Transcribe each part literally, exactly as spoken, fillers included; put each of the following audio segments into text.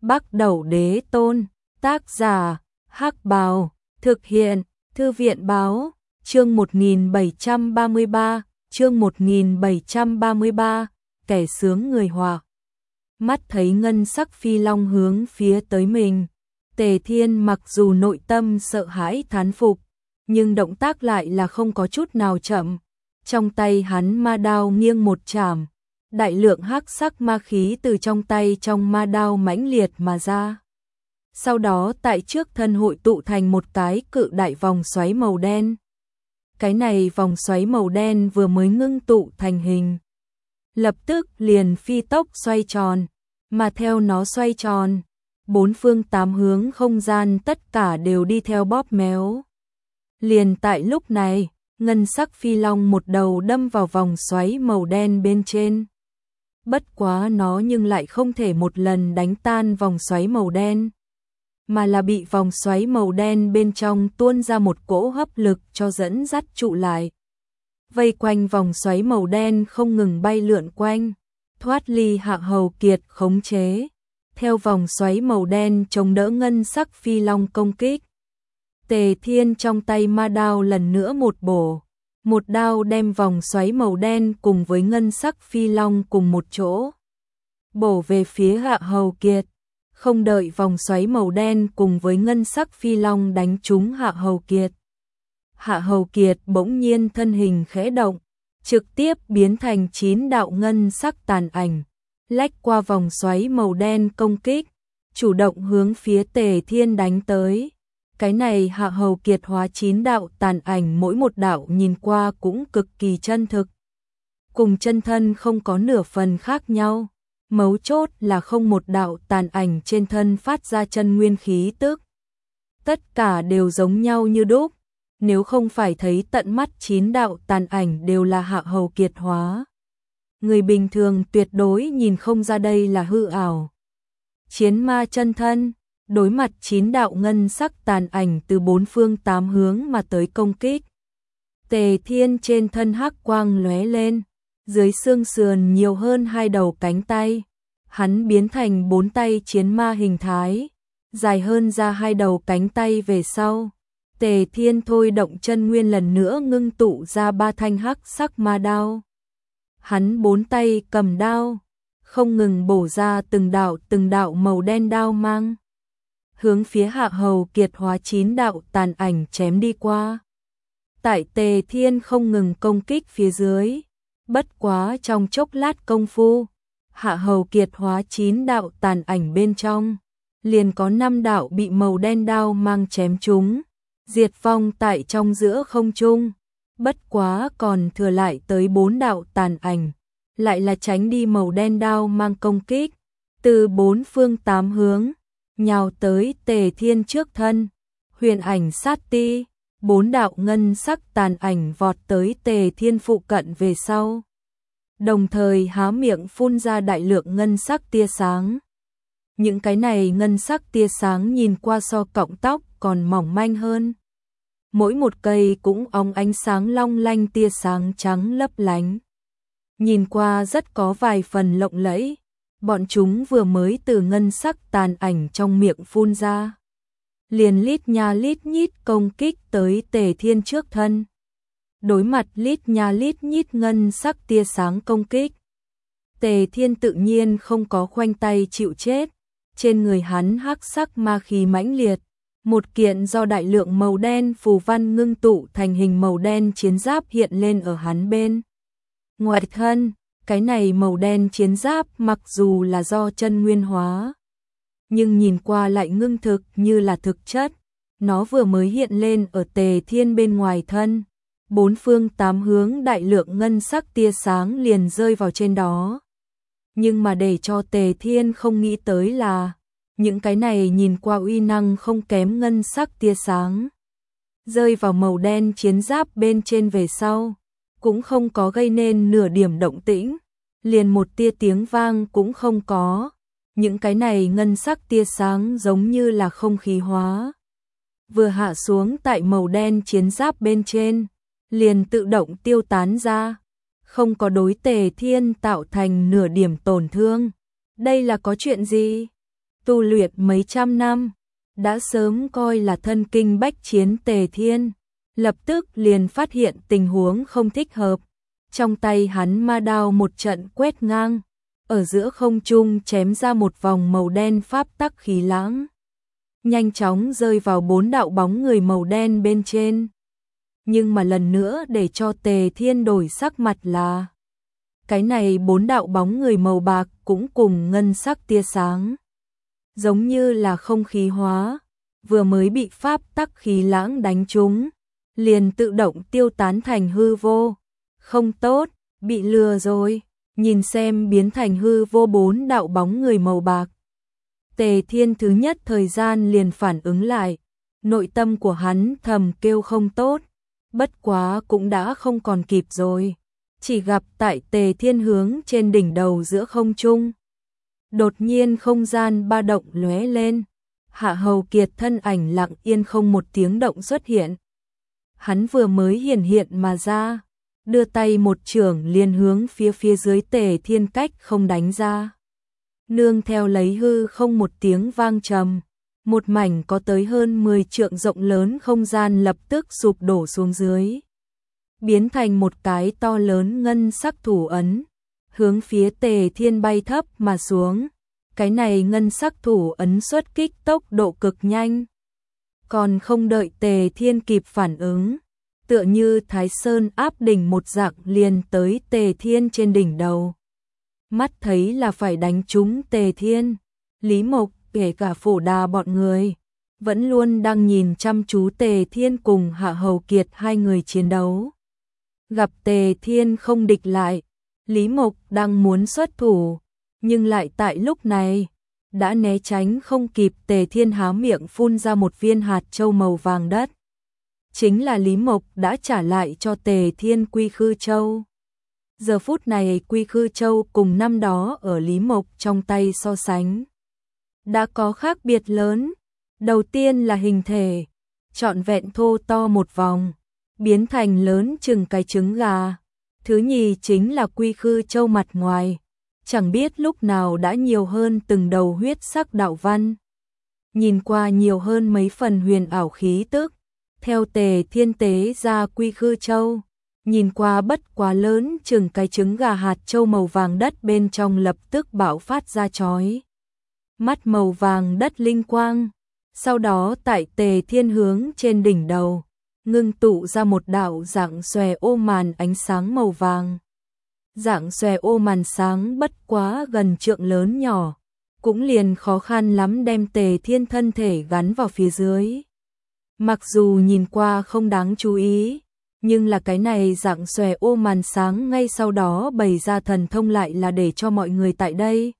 Bắc Đẩu Đế Tôn, tác giả, Hắc Bào, thực hiện, Thư viện báo, chương một nghìn bảy trăm ba mươi ba, chương một nghìn bảy trăm ba mươi ba, kẻ sướng người họa. Mắt thấy ngân sắc phi long hướng phía tới mình, Tề Thiên mặc dù nội tâm sợ hãi thán phục, nhưng động tác lại là không có chút nào chậm. Trong tay hắn ma đao nghiêng một chảm, đại lượng hắc sắc ma khí từ trong tay trong ma đao mãnh liệt mà ra. Sau đó tại trước thân hội tụ thành một cái cự đại vòng xoáy màu đen. Cái này vòng xoáy màu đen vừa mới ngưng tụ thành hình, lập tức liền phi tốc xoay tròn, mà theo nó xoay tròn, bốn phương tám hướng không gian tất cả đều đi theo bóp méo. Liền tại lúc này, ngân sắc phi long một đầu đâm vào vòng xoáy màu đen bên trên. Bất quá nó nhưng lại không thể một lần đánh tan vòng xoáy màu đen, mà là bị vòng xoáy màu đen bên trong tuôn ra một cỗ hấp lực cho dẫn dắt trụ lại. Vây quanh vòng xoáy màu đen không ngừng bay lượn quanh, thoát ly Hạ Hầu Kiệt khống chế. Theo vòng xoáy màu đen chống đỡ ngân sắc phi long công kích, Tề Thiên trong tay ma đao lần nữa một bổ, một đao đem vòng xoáy màu đen cùng với ngân sắc phi long cùng một chỗ bổ về phía Hạ Hầu Kiệt. Không đợi vòng xoáy màu đen cùng với ngân sắc phi long đánh trúng Hạ Hầu Kiệt, Hạ Hầu Kiệt bỗng nhiên thân hình khẽ động, trực tiếp biến thành chín đạo ngân sắc tàn ảnh, lách qua vòng xoáy màu đen công kích, chủ động hướng phía Tề Thiên đánh tới. Cái này Hạ Hầu Kiệt hóa chín đạo tàn ảnh, mỗi một đạo nhìn qua cũng cực kỳ chân thực, cùng chân thân không có nửa phần khác nhau. Mấu chốt là không một đạo tàn ảnh trên thân phát ra chân nguyên khí tức, tất cả đều giống nhau như đúc. Nếu không phải thấy tận mắt chín đạo tàn ảnh đều là Hạ Hầu Kiệt hóa, người bình thường tuyệt đối nhìn không ra đây là hư ảo. Chiến ma chân thân, đối mặt chín đạo ngân sắc tàn ảnh từ bốn phương tám hướng mà tới công kích. Tề Thiên trên thân hắc quang lóe lên, dưới xương sườn nhiều hơn hai đầu cánh tay, hắn biến thành bốn tay chiến ma hình thái, dài hơn ra hai đầu cánh tay về sau. Tề Thiên thôi động chân nguyên lần nữa ngưng tụ ra ba thanh hắc sắc ma đao. Hắn bốn tay cầm đao, không ngừng bổ ra từng đạo từng đạo màu đen đao mang, hướng phía Hạ Hầu Kiệt hóa chín đạo tàn ảnh chém đi qua. Tại Tề Thiên không ngừng công kích phía dưới, bất quá trong chốc lát công phu, Hạ Hầu Kiệt hóa chín đạo tàn ảnh bên trong, liền có năm đạo bị màu đen đao mang chém trúng, diệt vong tại trong giữa không trung. Bất quá còn thừa lại tới bốn đạo tàn ảnh, lại là tránh đi màu đen đao mang công kích, từ bốn phương tám hướng nhào tới Tề Thiên trước thân. Huyền ảnh sát ti, bốn đạo ngân sắc tàn ảnh vọt tới Tề Thiên phụ cận về sau, đồng thời há miệng phun ra đại lượng ngân sắc tia sáng. Những cái này ngân sắc tia sáng nhìn qua so cọng tóc còn mỏng manh hơn, mỗi một cây cũng óng ánh sáng long lanh tia sáng trắng lấp lánh, nhìn qua rất có vài phần lộng lẫy. Bọn chúng vừa mới từ ngân sắc tàn ảnh trong miệng phun ra, liền lít nha lít nhít công kích tới Tề Thiên trước thân. Đối mặt lít nha lít nhít ngân sắc tia sáng công kích, Tề Thiên tự nhiên không có khoanh tay chịu chết. Trên người hắn hắc sắc ma khí mãnh liệt, một kiện do đại lượng màu đen phù văn ngưng tụ thành hình màu đen chiến giáp hiện lên ở hắn bên ngoài thân. Cái này màu đen chiến giáp mặc dù là do chân nguyên hóa, nhưng nhìn qua lại ngưng thực như là thực chất. Nó vừa mới hiện lên ở Tề Thiên bên ngoài thân, bốn phương tám hướng đại lượng ngân sắc tia sáng liền rơi vào trên đó. Nhưng mà để cho Tề Thiên không nghĩ tới là, những cái này nhìn qua uy năng không kém ngân sắc tia sáng, rơi vào màu đen chiến giáp bên trên về sau, cũng không có gây nên nửa điểm động tĩnh, liền một tia tiếng vang cũng không có. Những cái này ngân sắc tia sáng giống như là không khí hóa, vừa hạ xuống tại màu đen chiến giáp bên trên, liền tự động tiêu tán ra, không có đối Tề Thiên tạo thành nửa điểm tổn thương. Đây là có chuyện gì? tu luyện mấy trăm năm, đã sớm coi là thân kinh bách chiến Tề Thiên, lập tức liền phát hiện tình huống không thích hợp. Trong tay hắn ma đao một trận quét ngang, ở giữa không trung chém ra một vòng màu đen pháp tắc khí lãng, nhanh chóng rơi vào bốn đạo bóng người màu đen bên trên. Nhưng mà lần nữa để cho Tề Thiên đổi sắc mặt là cái này bốn đạo bóng người màu bạc cũng cùng ngân sắc tia sáng, giống như là không khí hóa, vừa mới bị pháp tắc khí lãng đánh trúng, liền tự động tiêu tán thành hư vô. Không tốt, bị lừa rồi. Nhìn xem biến thành hư vô bốn đạo bóng người màu bạc, Tề Thiên thứ nhất thời gian liền phản ứng lại, nội tâm của hắn thầm kêu không tốt, bất quá cũng đã không còn kịp rồi. Chỉ gặp tại Tề Thiên hướng trên đỉnh đầu giữa không trung, đột nhiên không gian ba động lóe lên, Hạ Hầu Kiệt thân ảnh lặng yên không một tiếng động xuất hiện. Hắn vừa mới hiển hiện mà ra, đưa tay một chưởng liền hướng phía phía dưới Tề Thiên cách không đánh ra. Nương theo lấy hư không một tiếng vang trầm, một mảnh có tới hơn mười trượng rộng lớn không gian lập tức sụp đổ xuống dưới, biến thành một cái to lớn ngân sắc thủ ấn, hướng phía Tề Thiên bay thấp mà xuống. Cái này ngân sắc thủ ấn xuất kích tốc độ cực nhanh, còn không đợi Tề Thiên kịp phản ứng, tựa như Thái Sơn áp đỉnh một dạng liền tới Tề Thiên trên đỉnh đầu. Mắt thấy là phải đánh trúng Tề Thiên, Lý Mộc kể cả Phổ Đà bọn người vẫn luôn đang nhìn chăm chú Tề Thiên cùng Hạ Hầu Kiệt hai người chiến đấu. Gặp Tề Thiên không địch lại, Lý Mộc đang muốn xuất thủ, nhưng lại tại lúc này đã né tránh không kịp. Tề Thiên há miệng phun ra một viên hạt châu màu vàng đất, chính là Lý Mộc đã trả lại cho Tề Thiên Quy Khư Châu. Giờ phút này Quy Khư Châu cùng năm đó ở Lý Mộc trong tay so sánh, đã có khác biệt lớn. Đầu tiên là hình thể, trọn vẹn thô to một vòng, biến thành lớn chừng cái trứng gà. Thứ nhì chính là Quy Khư Châu mặt ngoài, chẳng biết lúc nào đã nhiều hơn từng đầu huyết sắc đạo văn, nhìn qua nhiều hơn mấy phần huyền ảo khí tức. Theo Tề Thiên tế ra Quy Khư Châu, nhìn qua bất quá lớn chừng cái trứng gà hạt châu màu vàng đất bên trong lập tức bạo phát ra chói mắt màu vàng đất linh quang. Sau đó tại Tề Thiên hướng trên đỉnh đầu, ngưng tụ ra một đạo dạng xòe ô màn ánh sáng màu vàng. Dạng xòe ô màn sáng bất quá gần trượng lớn nhỏ, cũng liền khó khăn lắm đem Tề Thiên thân thể gắn vào phía dưới. Mặc dù nhìn qua không đáng chú ý, nhưng là cái này dạng xòe ô màn sáng ngay sau đó bày ra thần thông lại là để cho mọi người tại đây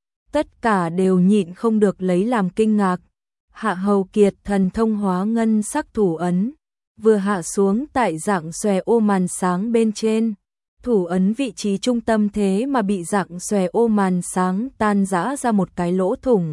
tất cả đều nhịn không được lấy làm kinh ngạc. Hạ Hầu Kiệt thần thông hóa ngân sắc thủ ấn, vừa hạ xuống tại dạng xòe ô màn sáng bên trên, thủ ấn vị trí trung tâm thế mà bị dạng xòe ô màn sáng tan rã ra một cái lỗ thủng.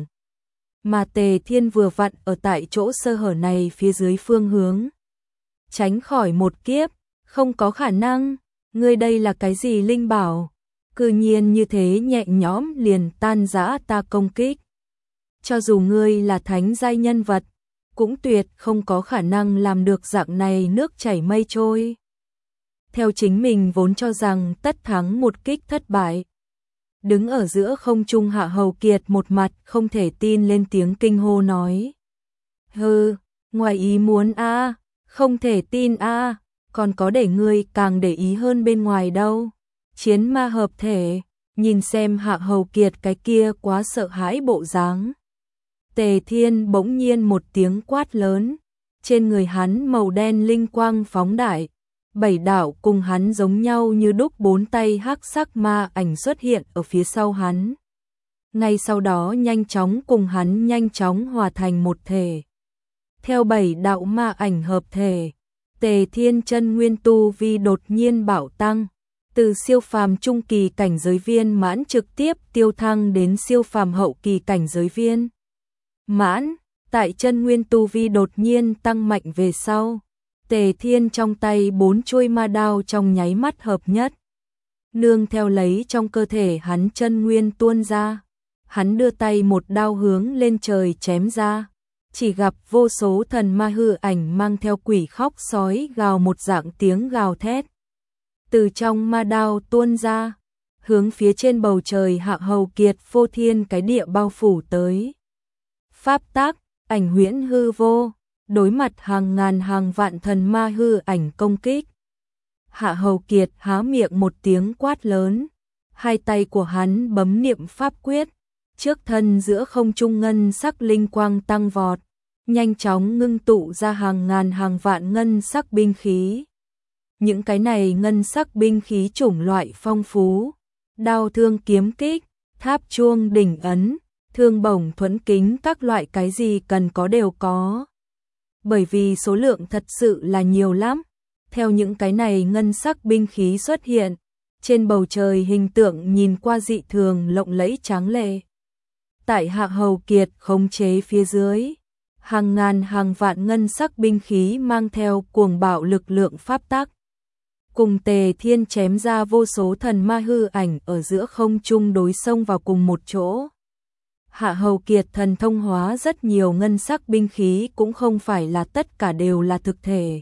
Mà Tề Thiên vừa vặn ở tại chỗ sơ hở này phía dưới phương hướng, tránh khỏi một kiếp, không có khả năng. Ngươi đây là cái gì linh bảo? Cư nhiên như thế nhẹ nhõm liền tan rã ta công kích. Cho dù ngươi là thánh giai nhân vật, cũng tuyệt không có khả năng làm được dạng này nước chảy mây trôi. Theo chính mình vốn cho rằng tất thắng một kích thất bại. Đứng ở giữa không trung Hạ Hầu Kiệt một mặt không thể tin lên tiếng kinh hô nói. Hừ, ngoài ý muốn a, không thể tin a, còn có để ngươi càng để ý hơn bên ngoài đâu. Chiến ma hợp thể, nhìn xem Hạ Hầu Kiệt cái kia quá sợ hãi bộ dáng. Tề Thiên bỗng nhiên một tiếng quát lớn, trên người hắn màu đen linh quang phóng đại, bảy đạo cùng hắn giống nhau như đúc bốn tay hắc sắc ma ảnh xuất hiện ở phía sau hắn. Ngay sau đó nhanh chóng cùng hắn nhanh chóng hòa thành một thể. Theo bảy đạo ma ảnh hợp thể, Tề Thiên chân nguyên tu vi đột nhiên bạo tăng, từ siêu phàm trung kỳ cảnh giới viên mãn trực tiếp tiêu thăng đến siêu phàm hậu kỳ cảnh giới viên mãn. Tại chân nguyên tu vi đột nhiên tăng mạnh về sau, Tề Thiên trong tay bốn chuôi ma đao trong nháy mắt hợp nhất. Nương theo lấy trong cơ thể hắn chân nguyên tuôn ra, hắn đưa tay một đao hướng lên trời chém ra, chỉ gặp vô số thần ma hư ảnh mang theo quỷ khóc sói gào một dạng tiếng gào thét. Từ trong ma đao tuôn ra, hướng phía trên bầu trời Hạ Hầu Kiệt phô thiên cái địa bao phủ tới. Pháp tác, ảnh huyễn hư vô, đối mặt hàng ngàn hàng vạn thần ma hư ảnh công kích. Hạ Hầu Kiệt há miệng một tiếng quát lớn, hai tay của hắn bấm niệm pháp quyết, trước thân giữa không trung ngân sắc linh quang tăng vọt, nhanh chóng ngưng tụ ra hàng ngàn hàng vạn ngân sắc binh khí. Những cái này ngân sắc binh khí chủng loại phong phú, đao thương kiếm kích, tháp chuông đỉnh ấn, thương bổng thuẫn kính, các loại cái gì cần có đều có. Bởi vì số lượng thật sự là nhiều lắm, theo những cái này ngân sắc binh khí xuất hiện, trên bầu trời hình tượng nhìn qua dị thường lộng lẫy tráng lệ. Tại Hạ Hầu Kiệt khống chế phía dưới, hàng ngàn hàng vạn ngân sắc binh khí mang theo cuồng bạo lực lượng pháp tắc, cùng Tề Thiên chém ra vô số thần ma hư ảnh ở giữa không trung đối xông vào cùng một chỗ. Hạ Hầu Kiệt thần thông hóa rất nhiều ngân sắc binh khí, cũng không phải là tất cả đều là thực thể.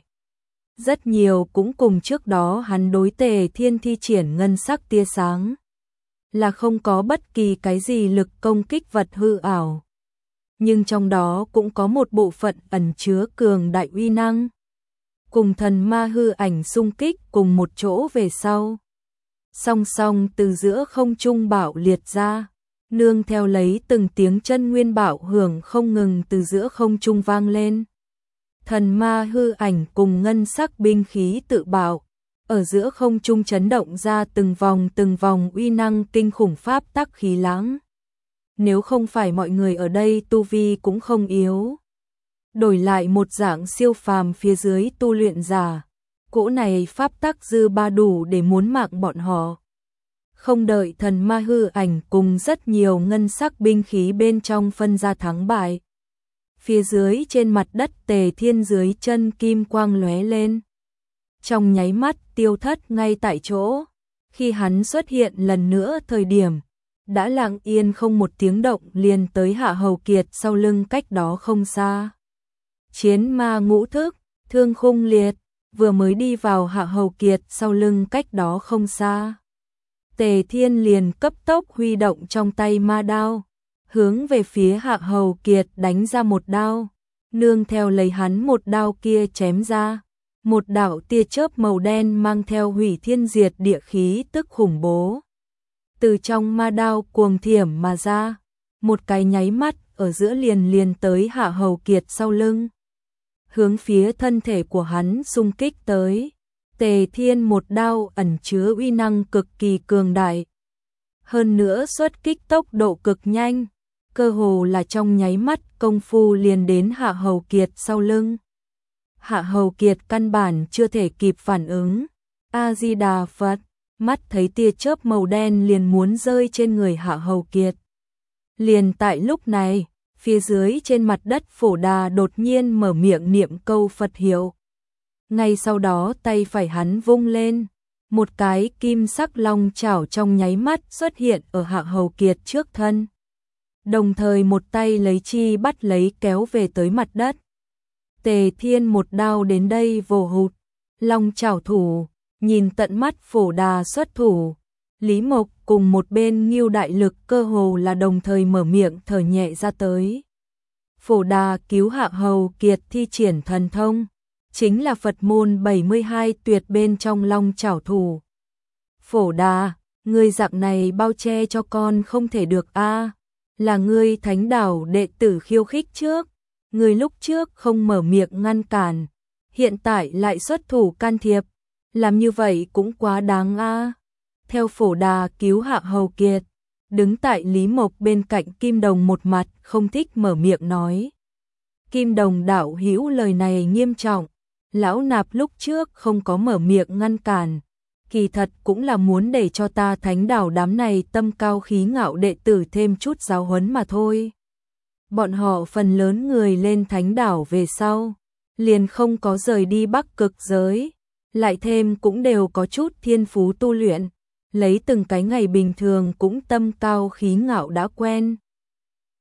Rất nhiều cũng cùng trước đó hắn đối Tề Thiên thi triển ngân sắc tia sáng, là không có bất kỳ cái gì lực công kích vật hư ảo. Nhưng trong đó cũng có một bộ phận ẩn chứa cường đại uy năng. Cùng thần ma hư ảnh xung kích cùng một chỗ về sau, song song từ giữa không trung bạo liệt ra, nương theo lấy từng tiếng chân nguyên bạo hưởng không ngừng từ giữa không trung vang lên. Thần ma hư ảnh cùng ngân sắc binh khí tự bạo, ở giữa không trung chấn động ra từng vòng từng vòng uy năng kinh khủng pháp tắc khí lãng. Nếu không phải mọi người ở đây tu vi cũng không yếu, đổi lại một dạng siêu phàm phía dưới tu luyện giả, cỗ này pháp tắc dư ba đủ để muốn mạng bọn họ. Không đợi thần ma hư ảnh cùng rất nhiều ngân sắc binh khí bên trong phân ra thắng bại, phía dưới trên mặt đất Tề Thiên dưới chân kim quang lóe lên, trong nháy mắt tiêu thất ngay tại chỗ. Khi hắn xuất hiện lần nữa thời điểm, đã lặng yên không một tiếng động liền tới Hạ Hầu Kiệt sau lưng cách đó không xa. Chiến ma ngũ thức, thương khung liệt, vừa mới đi vào Hạ Hầu Kiệt sau lưng cách đó không xa. Tề Thiên liền cấp tốc huy động trong tay ma đao, hướng về phía Hạ Hầu Kiệt đánh ra một đao, nương theo lấy hắn một đao kia chém ra, một đạo tia chớp màu đen mang theo hủy thiên diệt địa khí tức khủng bố. Từ trong ma đao cuồng thiểm mà ra, một cái nháy mắt ở giữa liền liền tới Hạ Hầu Kiệt sau lưng, hướng phía thân thể của hắn xung kích tới. Tề Thiên một đao ẩn chứa uy năng cực kỳ cường đại, hơn nữa xuất kích tốc độ cực nhanh, cơ hồ là trong nháy mắt công phu liền đến Hạ Hầu Kiệt sau lưng. Hạ Hầu Kiệt căn bản chưa thể kịp phản ứng. A Di Đà Phật, mắt thấy tia chớp màu đen liền muốn rơi trên người Hạ Hầu Kiệt. Liền tại lúc này, phía dưới trên mặt đất Phổ Đà đột nhiên mở miệng niệm câu Phật hiệu. Ngay sau đó tay phải hắn vung lên, một cái kim sắc long chảo trong nháy mắt xuất hiện ở Hạ Hầu Kiệt trước thân. Đồng thời một tay lấy chi bắt lấy kéo về tới mặt đất. Tề Thiên một đao đến đây vồ hụt, long chảo thủ, nhìn tận mắt Phổ Đà xuất thủ. Lý Mộc cùng một bên Ngưu Đại Lực cơ hồ là đồng thời mở miệng thở nhẹ ra tới. Phổ Đà cứu Hạ Hầu Kiệt thi triển thần thông, chính là Phật môn bảy mươi hai tuyệt bên trong long chảo thủ. Phổ Đà, ngươi dạng này bao che cho con không thể được a, là ngươi Thánh Đảo đệ tử khiêu khích trước, ngươi lúc trước không mở miệng ngăn cản, hiện tại lại xuất thủ can thiệp, làm như vậy cũng quá đáng a. Theo Phổ Đà cứu Hạ Hầu Kiệt, đứng tại Lý Mộc bên cạnh Kim Đồng một mặt không thích mở miệng nói. Kim Đồng đạo hữu lời này nghiêm trọng, lão nạp lúc trước không có mở miệng ngăn cản, kỳ thật cũng là muốn để cho ta Thánh Đảo đám này tâm cao khí ngạo đệ tử thêm chút giáo huấn mà thôi. Bọn họ phần lớn người lên Thánh Đảo về sau, liền không có rời đi Bắc Cực giới, lại thêm cũng đều có chút thiên phú tu luyện, lấy từng cái ngày bình thường cũng tâm cao khí ngạo đã quen,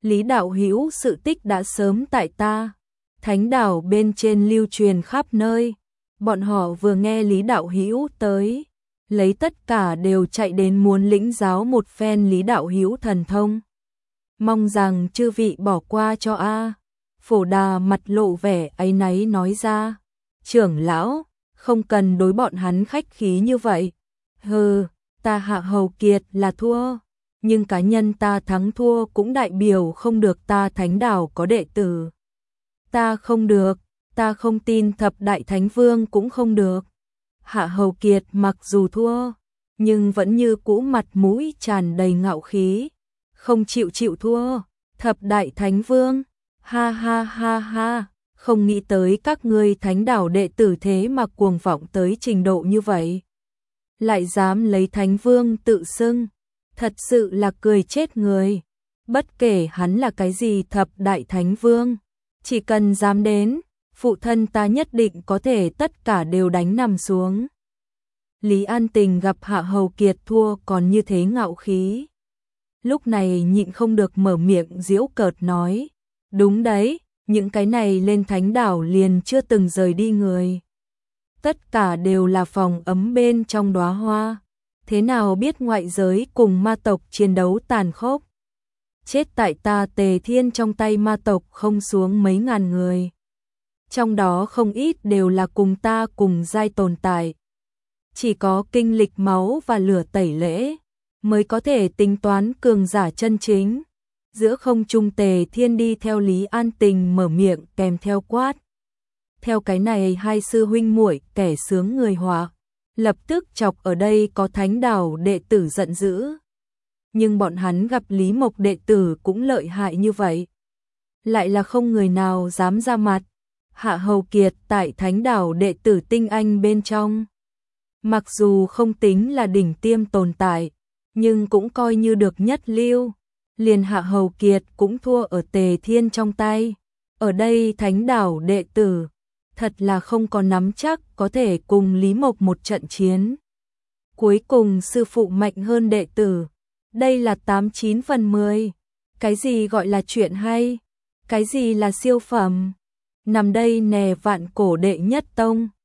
Lý đạo hữu sự tích đã sớm tại ta Thánh đảo bên trên lưu truyền khắp nơi. Bọn họ vừa nghe Lý đạo hữu tới, lấy tất cả đều chạy đến muốn lĩnh giáo một phen Lý đạo hữu thần thông. Mong rằng chư vị bỏ qua cho a. Phổ Đà mặt lộ vẻ áy náy nói ra, trưởng lão, không cần đối bọn hắn khách khí như vậy. Hừ, ta Hạ Hầu Kiệt là thua, nhưng cá nhân ta thắng thua cũng đại biểu không được ta Thánh đảo có đệ tử. Ta không được, ta không tin thập đại thánh vương cũng không được. Hạ Hầu Kiệt mặc dù thua, nhưng vẫn như cũ mặt mũi tràn đầy ngạo khí, không chịu chịu thua. Thập đại thánh vương, ha ha ha ha, không nghĩ tới các ngươi Thánh đảo đệ tử thế mà cuồng vọng tới trình độ như vậy. Lại dám lấy thánh vương tự xưng, thật sự là cười chết người. Bất kể hắn là cái gì thập đại thánh vương, chỉ cần dám đến, phụ thân ta nhất định có thể tất cả đều đánh nằm xuống. Lý An Tình gặp Hạ Hầu Kiệt thua còn như thế ngạo khí. Lúc này nhịn không được mở miệng giễu cợt nói, đúng đấy, những cái này lên Thánh đảo liền chưa từng rời đi người. Tất cả đều là phòng ấm bên trong đóa hoa, thế nào biết ngoại giới cùng ma tộc chiến đấu tàn khốc. Chết tại ta Tề Thiên trong tay ma tộc không xuống mấy ngàn người. Trong đó không ít đều là cùng ta cùng giai tồn tại. Chỉ có kinh lịch máu và lửa tẩy lễ mới có thể tính toán cường giả chân chính. Giữa không trung Tề Thiên đi theo Lý An Tình mở miệng kèm theo quát. Theo cái này hai sư huynh muội kẻ sướng người hòa, lập tức chọc ở đây có Thánh đảo đệ tử giận dữ. Nhưng bọn hắn gặp Lý Mộc đệ tử cũng lợi hại như vậy, lại là không người nào dám ra mặt. Hạ Hầu Kiệt tại Thánh đảo đệ tử tinh anh bên trong, mặc dù không tính là đỉnh tiêm tồn tại, nhưng cũng coi như được nhất lưu. Liền Hạ Hầu Kiệt cũng thua ở Tề Thiên trong tay. Ở đây Thánh đảo đệ tử thật là không có nắm chắc có thể cùng Lý Mộc một trận chiến. Cuối cùng sư phụ mạnh hơn đệ tử, đây là tám chín phần mười. Cái gì gọi là chuyện hay? Cái gì là siêu phẩm? Nằm đây nè vạn cổ đệ nhất tông.